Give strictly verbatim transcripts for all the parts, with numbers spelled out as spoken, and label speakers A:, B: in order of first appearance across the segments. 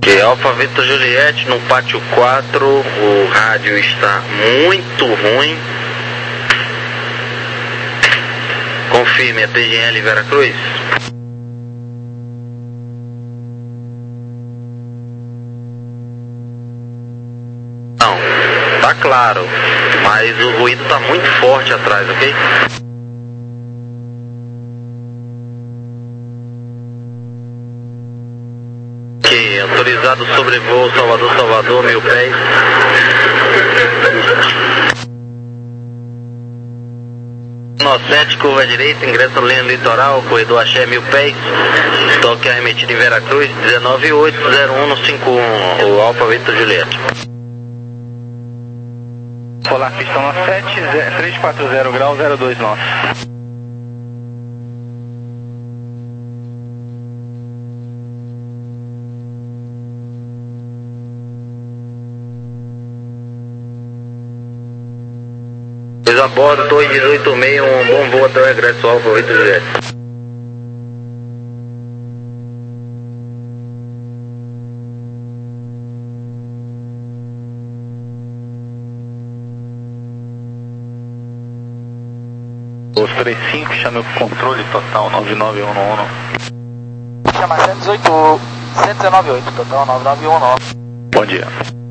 A: Que Alfa Vitor Juliette, no pátio quatro, o rádio está muito ruim. Confirme, a T G L Veracruz. Não, tá claro, mas o ruído tá muito forte atrás, ok? Ok, autorizado sobrevoo Salvador, Salvador, mil pés. Nó sete, curva direita, ingresso na linha litoral, corredor Axé, mil pés. Toque arremetido em Veracruz, dezenove oito zero um cinco um, o Alfa Vitor Juliette.
B: Polar pista Nó sete, três quatro zero grau, zero dois nós.
A: Pois a bordo, dois dezoito seis, um bom voo até o regresso Alfa Vitor Juliette.
B: Os três cinco, chame o controle total nove nove um um.
C: Chama cento e dezoito, cento e dezenove oito, total nove nove um nove.
B: Bom dia.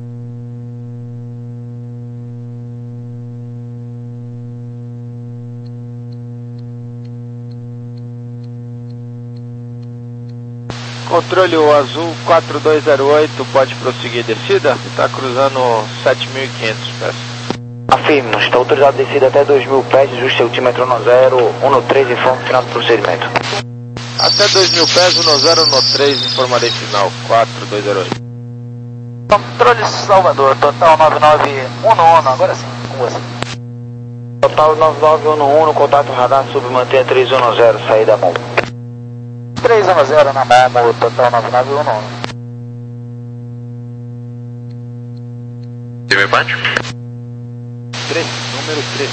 D: Controle o azul quatro dois zero oito, pode prosseguir descida? Está cruzando sete mil e quinhentos pés.
C: Afirmo, está autorizado a descida até dois mil pés, ajuste altímetro no zero, um no três, informe final do procedimento.
D: Até dois mil pés, um no zero, um no três, informarei final, quatro dois zero oito.
C: Controle Salvador, total nove nove um um, agora sim, com você. Total nove nove um um, no contato radar, submantenha três um zero, saída mão. três um zero na memo, total nove nove um um.
A: Time pátio?
D: três, número três.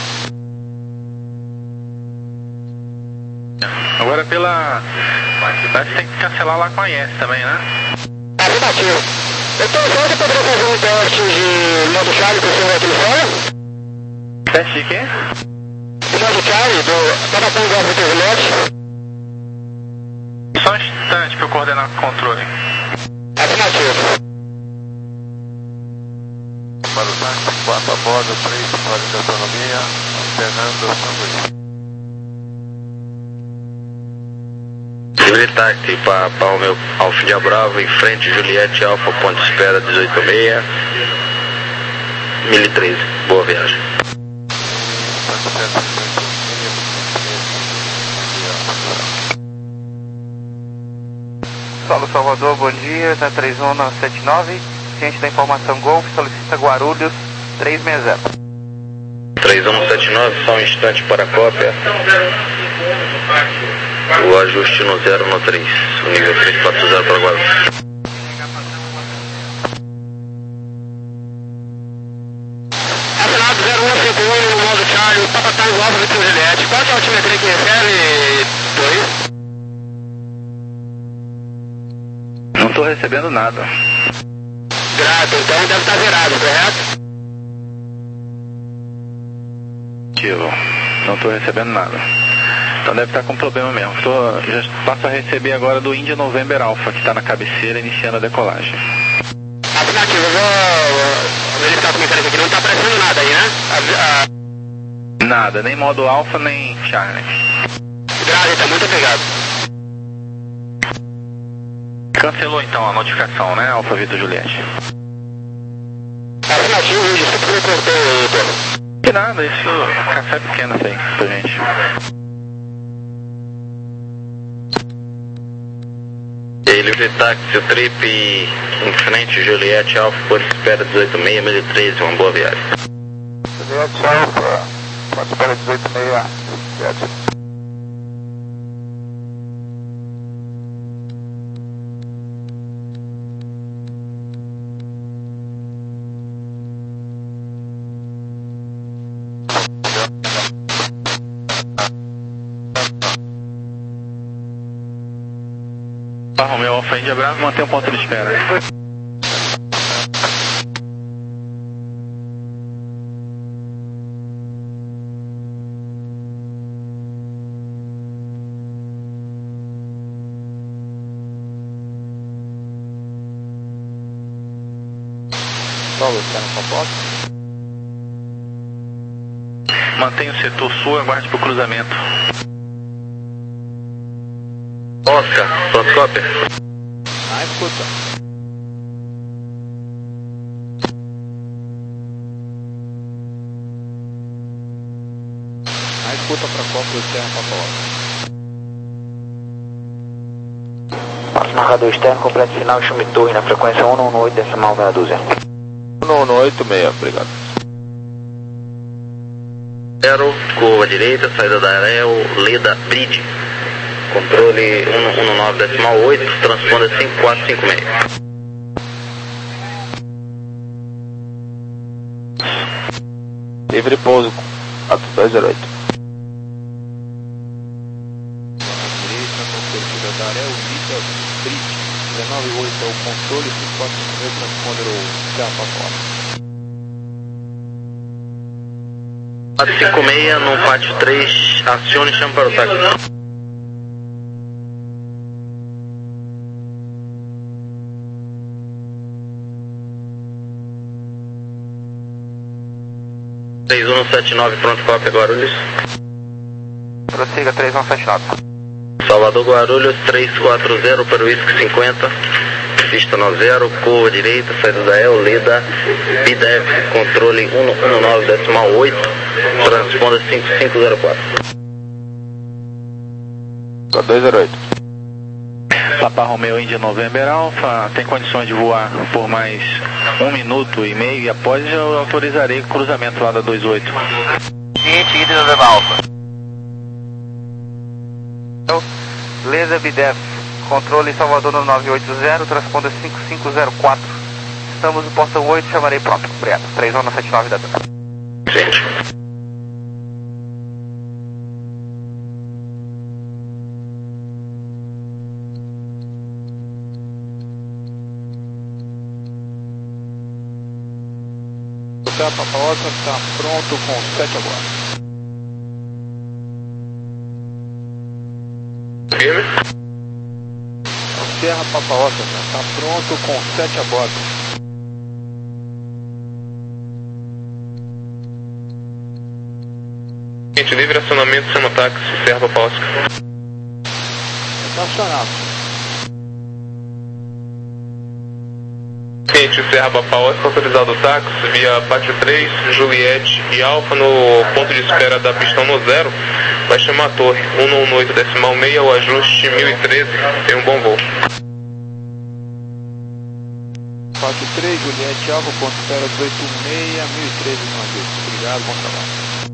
B: Agora pela quantidade tem que cancelar lá com a I S também, né?
C: Afirmativo. Eu estou usando, eu poderia fazer um teste de modo chave com o senhor aqui fora?
B: Teste de quê?
C: O modo chave do Tabatão do Alfa Vitor Juliette.
B: Só um instante para eu coordenar com o controle.
C: Afirmativo.
D: Para o táxi, quatro a bordo, três, quarenta autonomia, Fernando Santos.
A: Livre táxi para Palmeu, Alfa Bravo, em frente, Juliette, Alfa, ponto de espera dezoito seis, mil e treze, boa viagem.
E: Solo Salvador, bom dia, da três um sete nove, ciente da informação Golf, solicita Guarulhos três seis zero.
A: três um sete nove, só um instante para a cópia. O ajuste no zero no três, o nível três quatro zero para Guarulhos.
C: Assinado zero um cinco um no modo Charlie, Tabatão do Alfa Vitor Juliette. Qual que é a altimetria que recebe? dois?
B: Não estou recebendo nada.
C: Grato, então deve estar zerado, correto?
B: Ativo. Não estou recebendo nada. Então deve estar com problema mesmo. Tô, já passo a receber agora do India November Alpha, que está na cabeceira iniciando a decolagem.
C: Afirmativo, eu vou verificar com o mecânico aqui. Não está aparecendo nada aí, né? A, a...
B: Nada, nem modo Alpha, nem Charlie.
C: Grato, então, muito obrigado.
B: Cancelou então a notificação, né, Alfa Vitor Juliette?
C: Afirmativo, desculpa que eu cortei, Pedro.
B: De nada, isso é café pequeno aí pra gente.
A: Livre táxi, o trip em frente, Juliette, Alfa, por espera dezoito seis, mil e treze, uma boa viagem.
D: Juliette Alfa, pode espera dezoito seis, viagem.
B: Romeu Alfa Índia Bravo, mantém um ponto de espera.
D: Paulo, está no composto?
B: Mantenha o setor sul e aguarde para o cruzamento.
A: Oscar, Frostcopter.
D: Ah, escuta. Ah, escuta para Copa, externo Papa Oscar.
C: Passo marcador externo, completo final, chame torre na frequência um um oito, decimal meia dúzia.
D: um um oito seis, obrigado.
A: Zero, curva direita, saída da Arel, Leda, Bridge. Controle um um nove decimal oito, transponder cinco quatro cinco seis.
D: Livre pouso, quatro dois zero oito. Direita, controle da Arel, Leda, Bridge. dezenove oito é o controle, cinco quatro cinco seis, transponder o Japa fora.
A: quatro cinco seis, no pátio três, acione e chame para o táxi. três um sete nove, pronto, cópia, Guarulhos.
E: Prossiga três um sete nove.
A: Salvador, Guarulhos, três quatro zero para o Whisky cinquenta. Pista no zero, curva direita, saída da El, Leda, B D E V, controle um um nove decimal oito, transponda cinco cinco zero quatro.
D: quatro dois zero oito.
B: Papa Romeu Índia November Alfa, tem condições de voar por mais um minuto e meio e após eu autorizarei o cruzamento lá da dois oito.
E: Cliente Índia November Alfa. Leda B D E V, controle Salvador no nove oito zero, transponda cinco cinco zero quatro. Estamos no portão oito, chamarei pronto. Obrigado. três um sete nove da Dana.
A: Gente.
D: O Papa Oscar está pronto com sete agora.
A: Firme.
D: Serra Papa Oscar está pronto com sete a bordo.
A: Gente, livre acionamento, chama táxi, Serra Papa Oscar.
D: Está acionado.
A: Gente, Serra Papa Oscar, autorizado o táxi via Pátio três, Juliette e Alfa no ponto de espera da pistão no zero. Vai chamar a torre, um um oito decimal seis, o ajuste mil e treze, tem um bom voo.
D: Pátio três, Juliette Alfa, ponto de espera dezoito seis, mil e treze no ajuste. Obrigado, bom trabalho.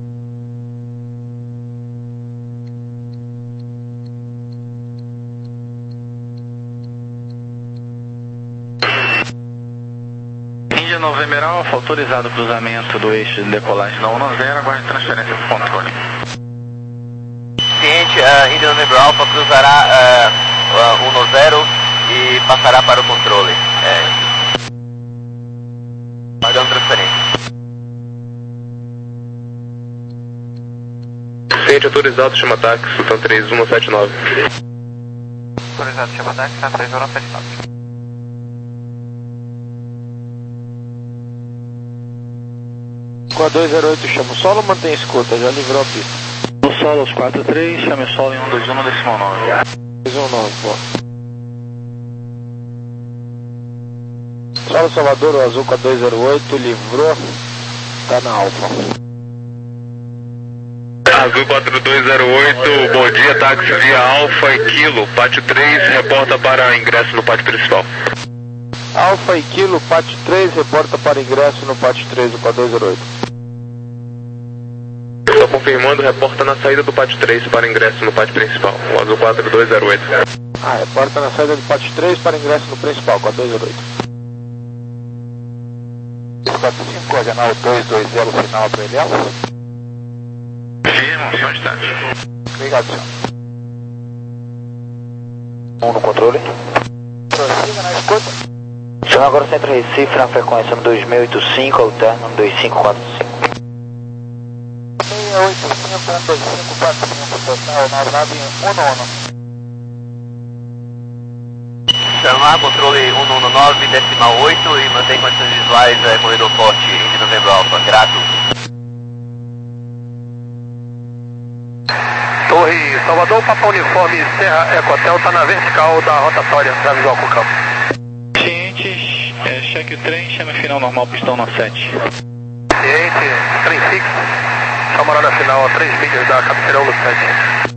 B: Índia November Alfa, autorizado o cruzamento do eixo de decolagem da um um zero, aguarde transferência para o controle.
E: Cliente uh, Índia November Alfa cruzará uh, uh, um zero e passará para o controle. É. Pagando transferência.
A: Cliente autorizado, chama táxi, Sultan três um sete nove.
E: Autorizado, chama táxi, três um sete nove.
D: quatro dois zero oito, chama o solo ou mantém a escuta? Já livrou a pista.
B: No solo aos quatro três, chame o solo em um dois um decimal nove.
D: dois um nove, pô. Solo Salvador, o azul quatro dois zero oito, livrou, tá na Alfa.
A: Azul quatro dois zero oito, bom dia, táxi via Alfa e Kilo, Pátio três, reporta para ingresso no pátio principal.
D: Alfa e Kilo, Pátio três, reporta para ingresso no Pátio três do quatro dois zero oito.
A: Estou confirmando, reporta na saída do Pátio três para ingresso no pátio principal, o Azul quatro dois zero oito.
D: Ah, reporta na saída do Pátio três para ingresso no principal, quatro dois zero oito. quatro cinco, coordenal dois dois zero, final para ele.
B: Firma, só um instante.
D: Obrigado, senhor.
C: um no controle.
E: Prossiga na escuta.
C: Chama agora o Centro Recife na frequência no dois mil e oitenta e cinco, alterno no dois cinco quatro cinco.
E: seis oito cinco um dois cinco quatro cinco, total nove nove um um.
A: Chamar, controle cento e dezesseis, decimal oito e mantém condições visuais, é, corredor forte, Indy Novembro Alfa, grato.
E: Torre Salvador, Papa Uniforme, Serra Ecotel, está na vertical da rotatória, da visual com o campo.
B: Cientes, é, cheque o trem, chame final normal, pistão no sete.
E: Ciente, trem fixo, chamará na final a três milhas da cabeceirão no sete.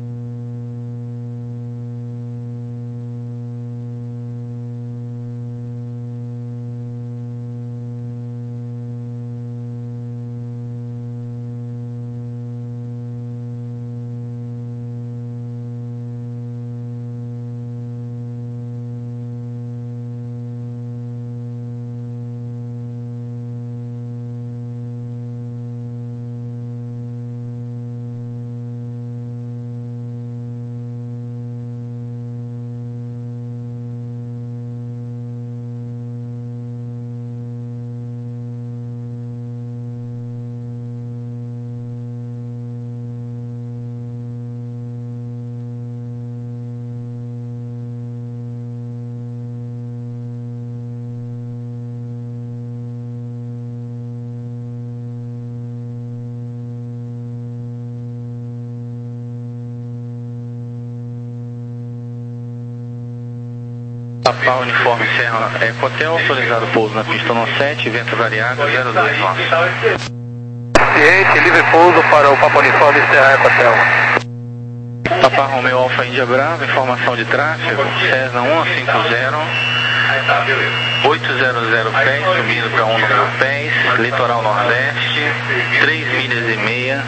B: Papa Uniforme Serra Ecotel, autorizado pouso na pista no sete, vento variável zero dois nove.
E: Ciente, livre pouso para o Papa Uniforme Serra Ecotel.
B: Papa Romeo Alfa Índia Brava, informação de tráfego, Cessna cento e cinquenta, oitocentos pés, subindo para um mil pés, litoral nordeste, três milhas e meia.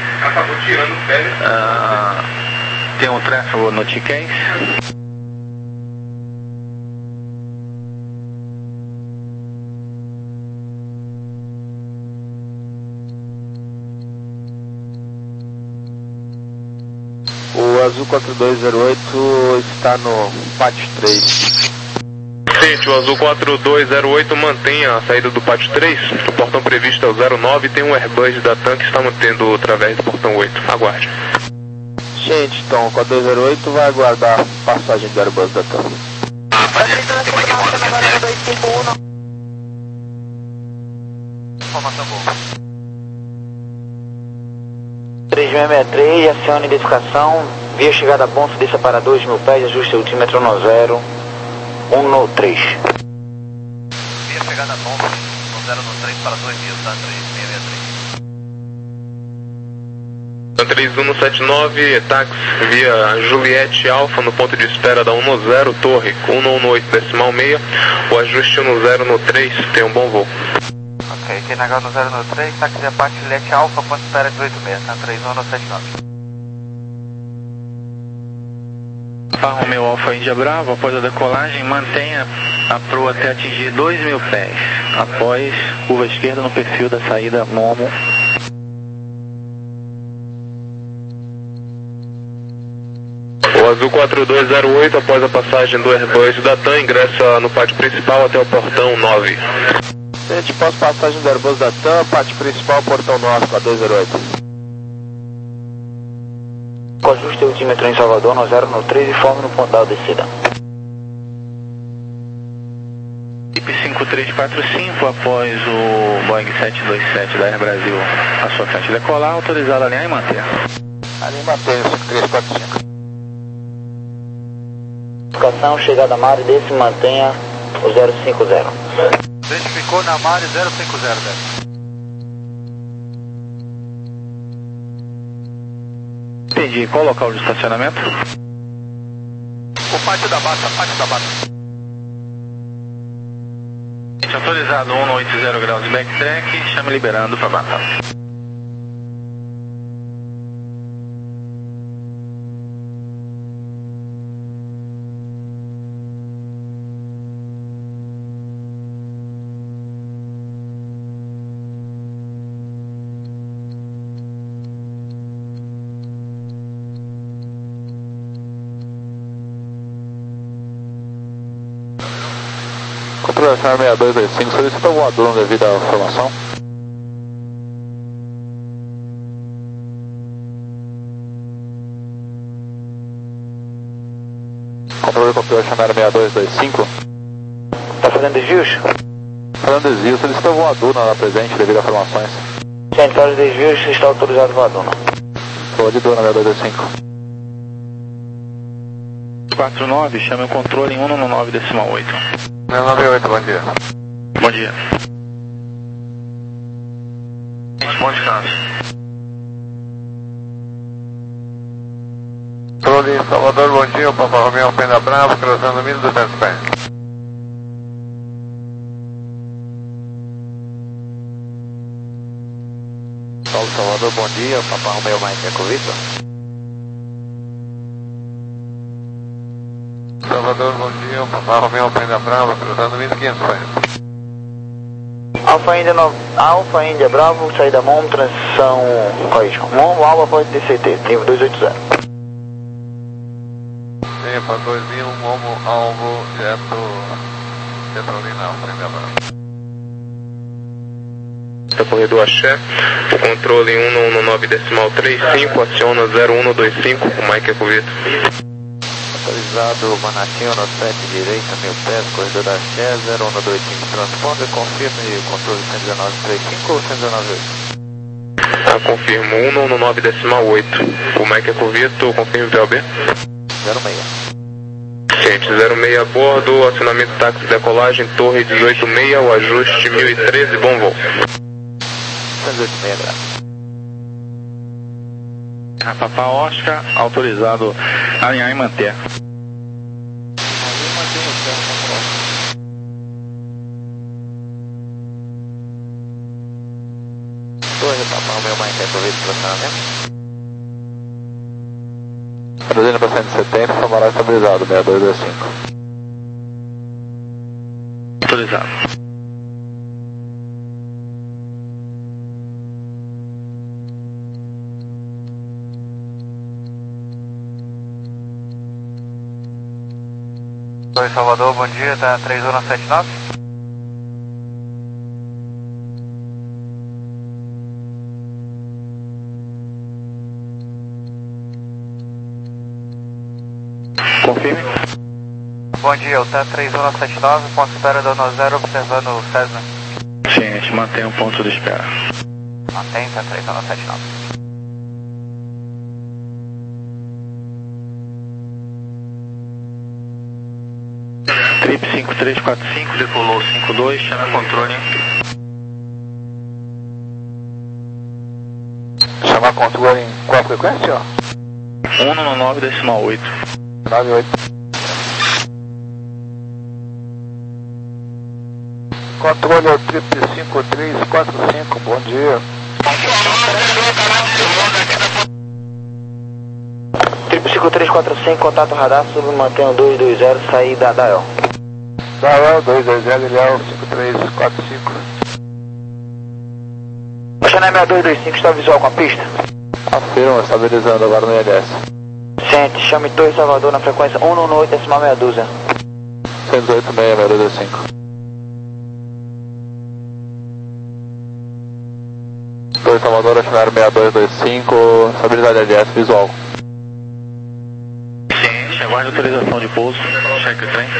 B: Uh, tem um tráfego no Tiquéis.
D: O Azul quatro dois zero oito está no pátio três.
F: Ciente, o Azul quatro dois zero oito mantém a saída do pátio três. O portão previsto é o zero nove e tem um Airbus da TAM que está mantendo através do portão oito. Aguarde.
D: Gente, então, quatro dois zero oito vai aguardar a passagem do Airbus da TAM.
E: Informação boa.
C: três mil seiscentos e sessenta e três, acione identificação, via chegada a ponto, desça para dois mil pés, ajuste altímetro no zero, um no três.
E: Via chegada a ponto, no zero no três para dois mil, tá? três mil seiscentos e sessenta e três.
F: três um no sete nove, táxi via Juliette Alfa no ponto de espera da um no zero, torre um no oito decimal meia, o ajuste um no zero no três, tem um bom voo.
E: Ok, Q N H no zero no três, táxi de abate Juliette Alfa, ponto de espera de oito seis, tá? três um no sete nove.
B: Papa Romeo Alfa Índia Brava, após a decolagem, mantenha a proa até atingir dois mil pés, após curva esquerda no perfil da saída Momo.
F: O Azul quatro dois zero oito, após a passagem do Airbus da TAM, ingressa no pátio principal até o portão nove.
D: Gente, pós-passagem do Airbus da TAM, pátio principal, portão nove, quatro dois zero oito.
C: Com ajuste altímetro em Salvador no zero no três e forme no pontal descida.
B: I P cinco três quatro cinco, após o Boeing sete dois sete da Air Brasil à sua frente decolar, autorizado a alinhar e manter.
D: Ali mantém o cinco três quatro cinco.
C: Identificação, chegada a mar e desse mantenha o zero cinco zero.
E: Identificou na Mari zero cinco zero, né?
B: Entendi. Qual o local de estacionamento?
E: O pátio da Bata, pátio da Bata.
B: Autorizado um no oitenta graus de backtrack, chame liberando para Bata. Salvador, seis dois dois cinco, solicita o voador devido à formação. Controle copiou, chamar seis dois dois cinco.
C: Tá fazendo desvios?
B: Fazendo desvio, solicita o voador na hora presente devido a formações.
C: Central de desvios, está autorizado o voador.
B: Estou de dona seis dois dois cinco. quatro nove, chame o controle em um nove decimal oito.
F: seis nove oito, bom dia.
B: Bom dia.
F: Bom descanso. Controle Salvador, bom dia, Papa Romeo Pena Bravo, cruzando mil e duzentos pés.
C: Paulo Salvador, bom dia, Papa Romeo Mike Eco Victor.
F: Salvador, bom dia, Papa Romeo Pena Bravo, cruzando mil e quinhentos pés.
C: Alfa Índia, no... Alfa Índia Bravo, saída M O M, transição correção. M O M, Alfa pode D C T, nível dois oito zero.
F: Sim, para dois mil, Momo, alvo, direto, Petrolina, Alfa Índia Bravo. Da corredor Axé, o controle um um nove decimal trinta e cinco, aciona zero um dois cinco, o Mike Eco Victor.
C: Autorizado Manatinho no sete direita, mil pés, corredor da Axé, zero um dois cinco, transponder, confirme controle cento e dezenove trinta e cinco ou cento e dezenove oito?
F: Ah, confirmo um um nove decimal oito, o Mike Eco Victor, confirme V L B?
C: zero seis.
F: Ciente, zero seis a bordo, acionamento táxi decolagem, torre dezoito seis, o ajuste mil e treze, bom voo.
C: cento e oito seis graus.
B: A Papa Oscar, autorizado a alinhar e manter.
C: Torre, Papa Romeo Mike Eco Victor, estacionamento.
B: Reduzindo para cento e setenta, Samurai estabilizado, seis dois dois cinco. Autorizado.
E: Oi, Salvador, bom dia, tá três um sete nove.
B: Confirme.
E: Bom dia, o T A três um sete nove, ponto de espera do ano zero, observando o Cessna.
B: Gente, mantenha um ponto de espera.
E: Mantém, T A três um sete nove.
B: Trip cinco três quatro cinco, decolou cinco dois, chama controle.
C: Chamar controle em qual frequência, ó?
B: um nove decimal oito.
C: nove oito. Controle é o Trip cinco três quatro cinco, bom dia. Trip cinco três quatro cinco, contato radar, submantenha dois dois zero, saída da El. Da El, dois dois zero, ele é o cinco três quatro cinco. O Chanel seis dois dois cinco está visual com a pista?
B: Afirma, estabilizando agora no I L S.
C: Sente, chame Torre Salvador na frequência um um oito decimal meia dúzia.
B: cento e oito seis, seis dois dois cinco. Torre Salvador, acionário seis dois dois cinco, estabilidade L S visual. Ciente, aguarde autorização de pouso, cheque o trem.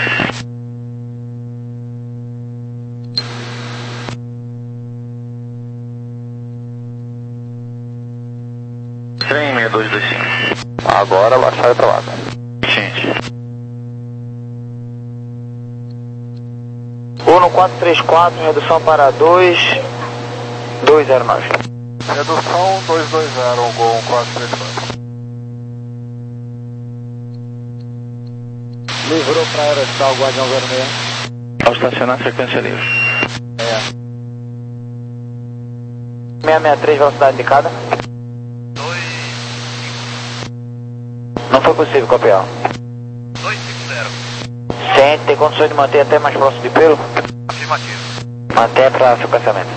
B: Trem seis dois dois cinco. Agora baixar para lá. Gente.
C: um quatro três quatro, redução para dois dois zero nove.
F: Redução dois dois zero, Gol um quatro três quatro.
C: Livrou para Aerostal, Guardião zero seis.
B: Ao estacionar, frequência livre.
C: É. seiscentos e sessenta e três, velocidade indicada. Não foi possível copiar.
E: dois cinco zero.
C: Sente, tem condições de manter até mais próximo de pelo?
E: Afirmativo.
C: Mantenha para sequenciamento.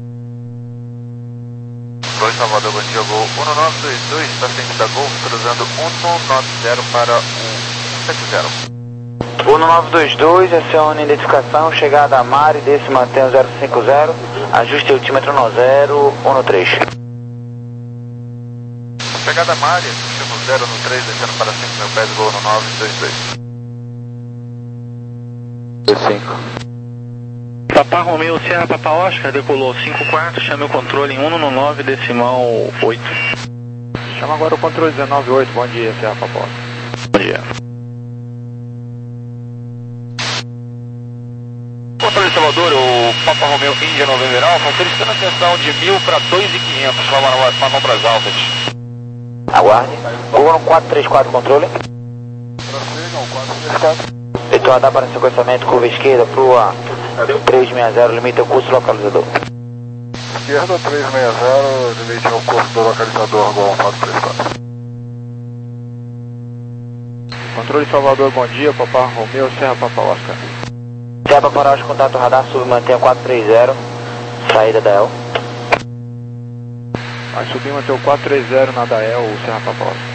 E: Oi, Salvador, bom dia, Gol um nove dois dois, paciente da Gol, cruzando um nove zero para o um sete zero.
C: Uno nove dois dois, acione identificação, chegada a Mari, desse mantém o zero cinco zero, ajuste altímetro no zero um três.
E: Chegada a Mari, ajuste no zero no três, descendo para cinco mil pés, voo no nove dois dois.
B: dois cinco. Papá Romeu, Sierra Papa Oscar, decolou cinco quatro, chame o controle em um no nove decimal oito.
D: Chama agora o controle dezenove oito, bom dia, Sierra Papa Oscar.
B: Bom dia.
E: Controle Salvador, o Papa Romeu Índia November Alpha, solicitando atenção de mil para dois mil e quinhentos, manobras altas.
C: Aguarde. Google quatro três quatro, controle.
D: Prossigam, quatro três quatro.
C: Heitor A D A para sequenciamento, curva esquerda, Prua três seis zero, limita o curso localizador.
D: Esquerda três seis zero, limite o curso do localizador, Gol quatro três quatro. Controle Salvador, bom dia, Papá Romeu, Serra Papa Oscar.
C: Serra Papa Oscar, contato radar, sub, mantenha quatro três zero, saída da E L.
D: Vai subir, manter o quatro três zero na da E L, o Serra Papa Oscar.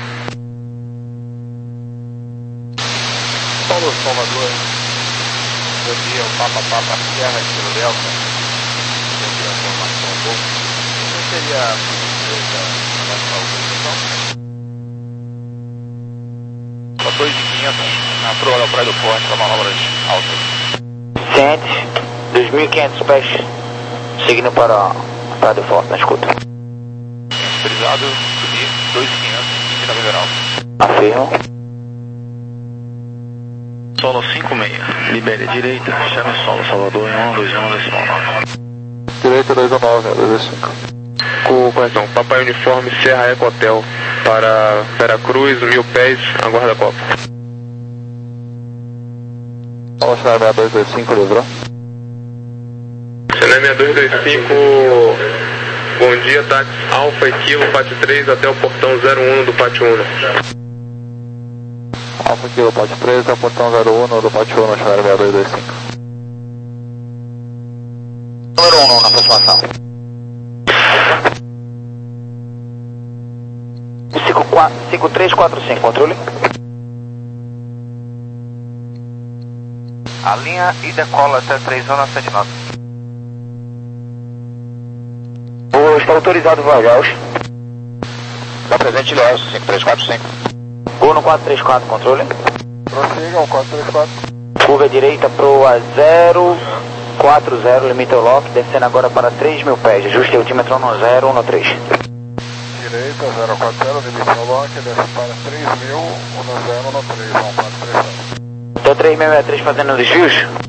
E: Paulo Salvador, bom dia, o Papa Papa Sierra Kilo Delta, bom dia, a formação Gol. Não seria a empresa da autorização? Para dois mil e quinhentos, na proa da Praia do Forte, para manobras altas.
C: Cientes, dois mil e quinhentos pés, seguindo para a Praia do Forte, na escuta.
E: Autorizado, subir dois mil e quinhentos, Índia November Alpha.
C: Afirmo.
B: Solo cinco seis, libere direita, chame solo Salvador em um dois um decimal nove.
D: Direita dois um nove, dois dois cinco.
F: Com correção, Papai Uniforme Serra Eco Hotel para Veracruz, mil pés, aguarda a Copa.
D: Vamos lá, seis dois dois cinco, livrou?
F: Chennai seis dois dois cinco, bom dia, táxi Alfa e Kilo, pátio três até o portão zero um do pátio um.
D: Alfa Kilo, pátio três, até o portão zero um do pátio um, Chennai seis dois dois cinco.
C: Número um na aproximação. cinco três quatro cinco, controle.
E: A linha e decola até três um sete nove.
C: Voo está autorizado, Vargas.
E: Está presente, Léo, cinco três quatro cinco.
C: Voo no quatro três quatro, controle.
D: Prossigam, quatro três quatro.
C: Curva direita, proa zero quatro zero, limita o lock, descendo agora para três mil pés, ajuste altímetro no zero um três.
D: Direita zero quatro zero, limite o lock, desce para três mil, um zero um três, um quatro três quatro.
C: Estou três mil e três fazendo desvios?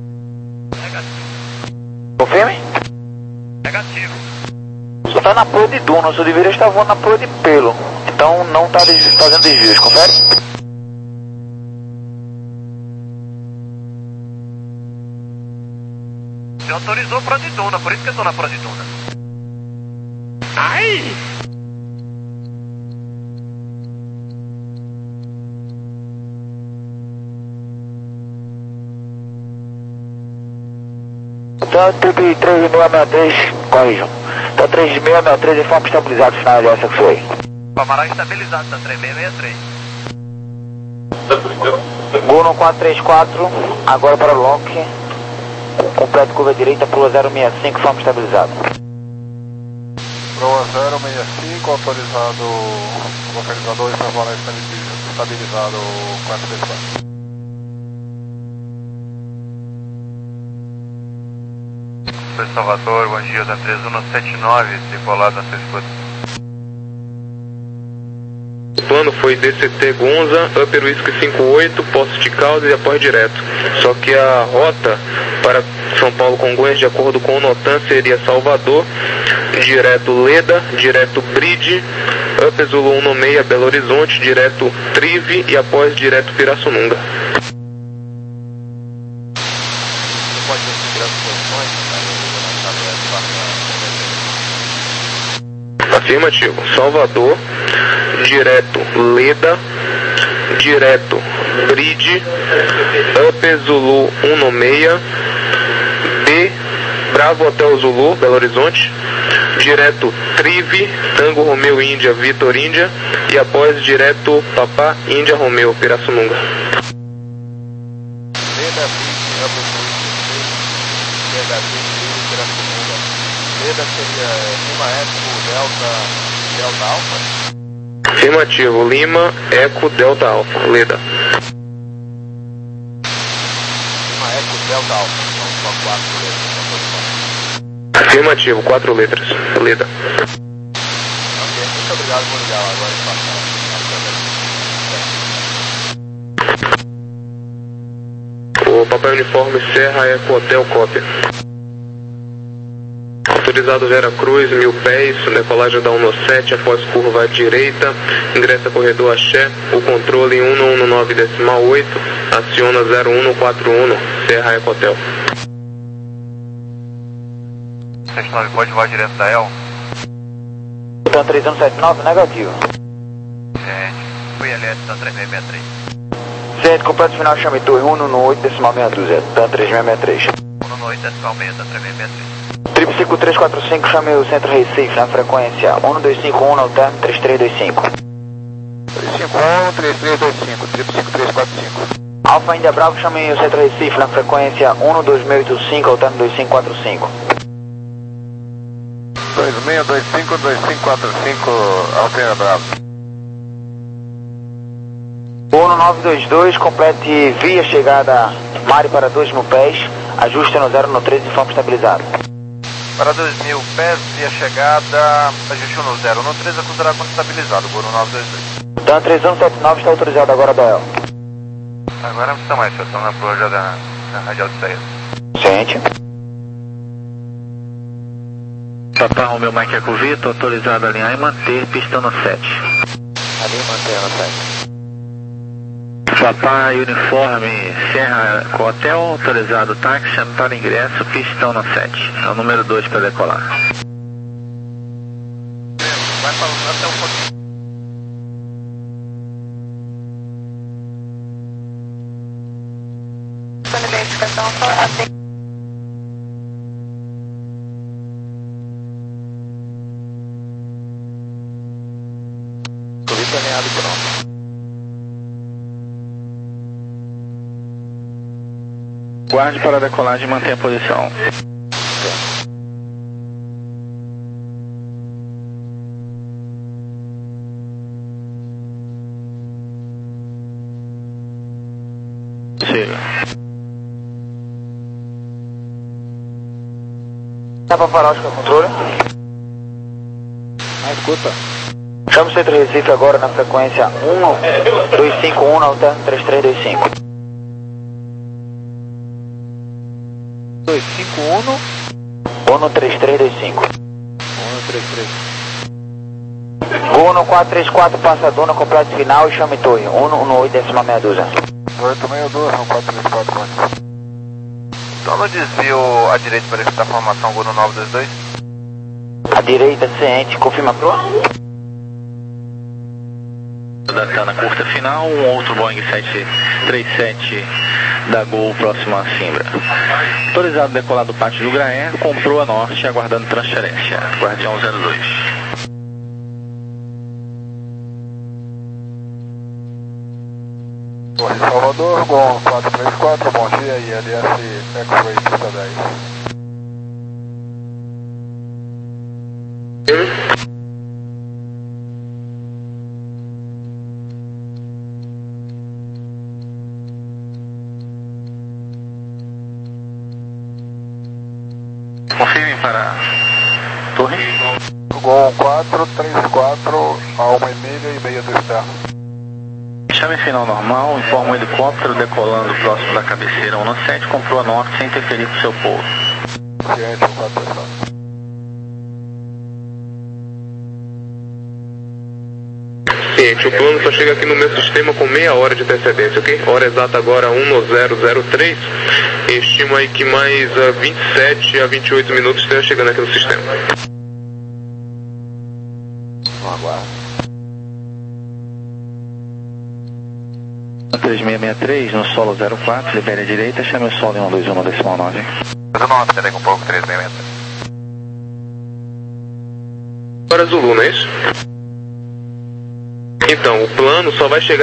C: Confirme?
E: Negativo.
C: Só está na proa de Duna, só deveria estar voando na proa de Pelo. Então não está fazendo desvios, confere?
E: Você autorizou proa de Duna, por isso que eu estou na proa de Duna. Ai!
C: Então, três mil seiscentos e sessenta e três, corrijam. Então, três mil seiscentos e sessenta e três, informe estabilizado, final L S X-Way.
E: Pamará estabilizado, está três mil seiscentos e sessenta e três.
C: Gol no quatro três quatro, agora para o lock. Completo curva direita, proa zero seis cinco, informe estabilizado.
D: Proa zero seis cinco, autorizado, localizador e permanente estabilizado, quatro três quatro.
E: Foi Salvador, bom dia, da três um sete nove, circulado na sua escuta.
F: O plano foi D C T Gonza, Upper Whisky cinco oito, Poços de Caldas e após direto. Só que a rota para São Paulo Congonhas, de acordo com o Notan, seria Salvador, direto Leda, direto Bride, Upper Zulu um seis, Belo Horizonte, direto Trive e após direto Pirassununga.
E: Pode retirar as posições,
F: Afirmativo. Salvador, direto Leda, direto Bride, Upper Zulu um seis, B, Bravo Hotel Zulu, Belo Horizonte, direto Trive, Tango Romeu Índia, Vitor Índia e após direto Papá Índia Romeu, Pirassununga.
E: H C de Piracicaba. Leda seria Lima Eco Delta Delta Alfa?
F: Afirmativo, Lima Eco Delta Alfa, Leda.
E: Lima Eco Delta Alfa, são só quatro letras.
F: Afirmativo, quatro letras, Leda.
E: Ok, muito obrigado, vou ligar agora e passar.
F: O Papai Uniforme Serra Eco Hotel Cópia. Autorizado Vera Cruz, mil pés, decolagem da um sete após curva à direita, ingressa corredor Axé, o controle um um nove decimal oito, aciona zero um quatro um, Serra Eco Hotel.
E: sete nove, pode voar direto da E L?
C: Então três um sete nove, negativo.
E: É, fui L S, então três seis seis três.
C: Centro completo final, chame torre um um oito decimal seis dois, então três seis seis três.
E: um um oito decimal seis, então três seis seis três.
C: Triple cinco três quatro cinco, chame o centro Recife na frequência um dois cinco um, alterno três três dois cinco.
E: três cinco um, três três dois cinco, triple cinco três quatro cinco.
C: Alfa Índia Bravo, chame o centro Recife na frequência um dois seis oito cinco, alterno dois cinco quatro cinco.
E: dois seis dois cinco, dois cinco quatro cinco, Alfa Índia Bravo.
C: um nove dois dois, complete via chegada Mari para dois mil pés, ajuste no zero no três e forma estabilizado.
E: Para dois mil pés, via chegada, ajuste no zero no três, é considerado como estabilizado, Goro nove dois dois.
C: Dan três um sete nove está autorizado agora da E L.
E: Agora não precisa mais, só estão na proja da, da radial de saída.
C: Sente.
B: Papai Romeu Mike Eco Vitor, autorizado a alinhar e manter pista no sete.
C: Ali mantém no sete.
B: Papai Uniforme Serra Eco Hotel, autorizado táxi, chame para ingresso, pistão no sete. É o número dois para decolar.
E: Vai falando até um pouquinho.
G: Identificação só.
E: Convite alinhado pronto.
B: Guarde para a decolagem e mantenha a posição. Siga.
C: Dá para parar o controle?
B: Ah, escuta.
C: Chama o centro Recife agora na frequência um dois cinco um, alterno três três dois cinco.
B: dois cinco um,
C: um três três dois cinco.
B: um três três.
C: um um quatro três quatro, passa a dona, completo final e chame torre um um oito decimal seis dois.
E: oito seis dois, são quatro três quatro. Então no desvio à direita para evitar a formação Goro nove dois dois.
C: A direita, ciente, confirma pro.
B: Da Tana curta final, um outro Boeing sete três sete da Gol próximo a Simbra. Autorizado decolar do pátio do Graé, comprou a norte, aguardando transferência. Guardião zero dois.
E: Torre Salvador, Gol quatro três quatro, bom dia, I L S X-Ray pista dez.
B: Confirme para torre.
E: Gol quatro três quatro, a uma e meia e meia do externo.
B: Chame final normal, informa o helicóptero decolando próximo da cabeceira um sete, comprou a norte sem interferir com seu pouso.
E: Ciente, quatro três quatro.
F: Ciente, o plano só chega aqui no meu sistema com meia hora de antecedência, ok? Hora exata agora um zero zero três. Estimo aí que mais uh, vinte e sete a vinte e oito minutos esteja chegando aqui no sistema.
C: Vamos aguardar.
B: três seis seis três, no solo zero quatro, libere a direita, chame o solo em um dois um decimal nove.
E: Eu não acelei com um pouco, três seis seis três.
F: Para Zulu, não é isso? Então, o plano só vai chegar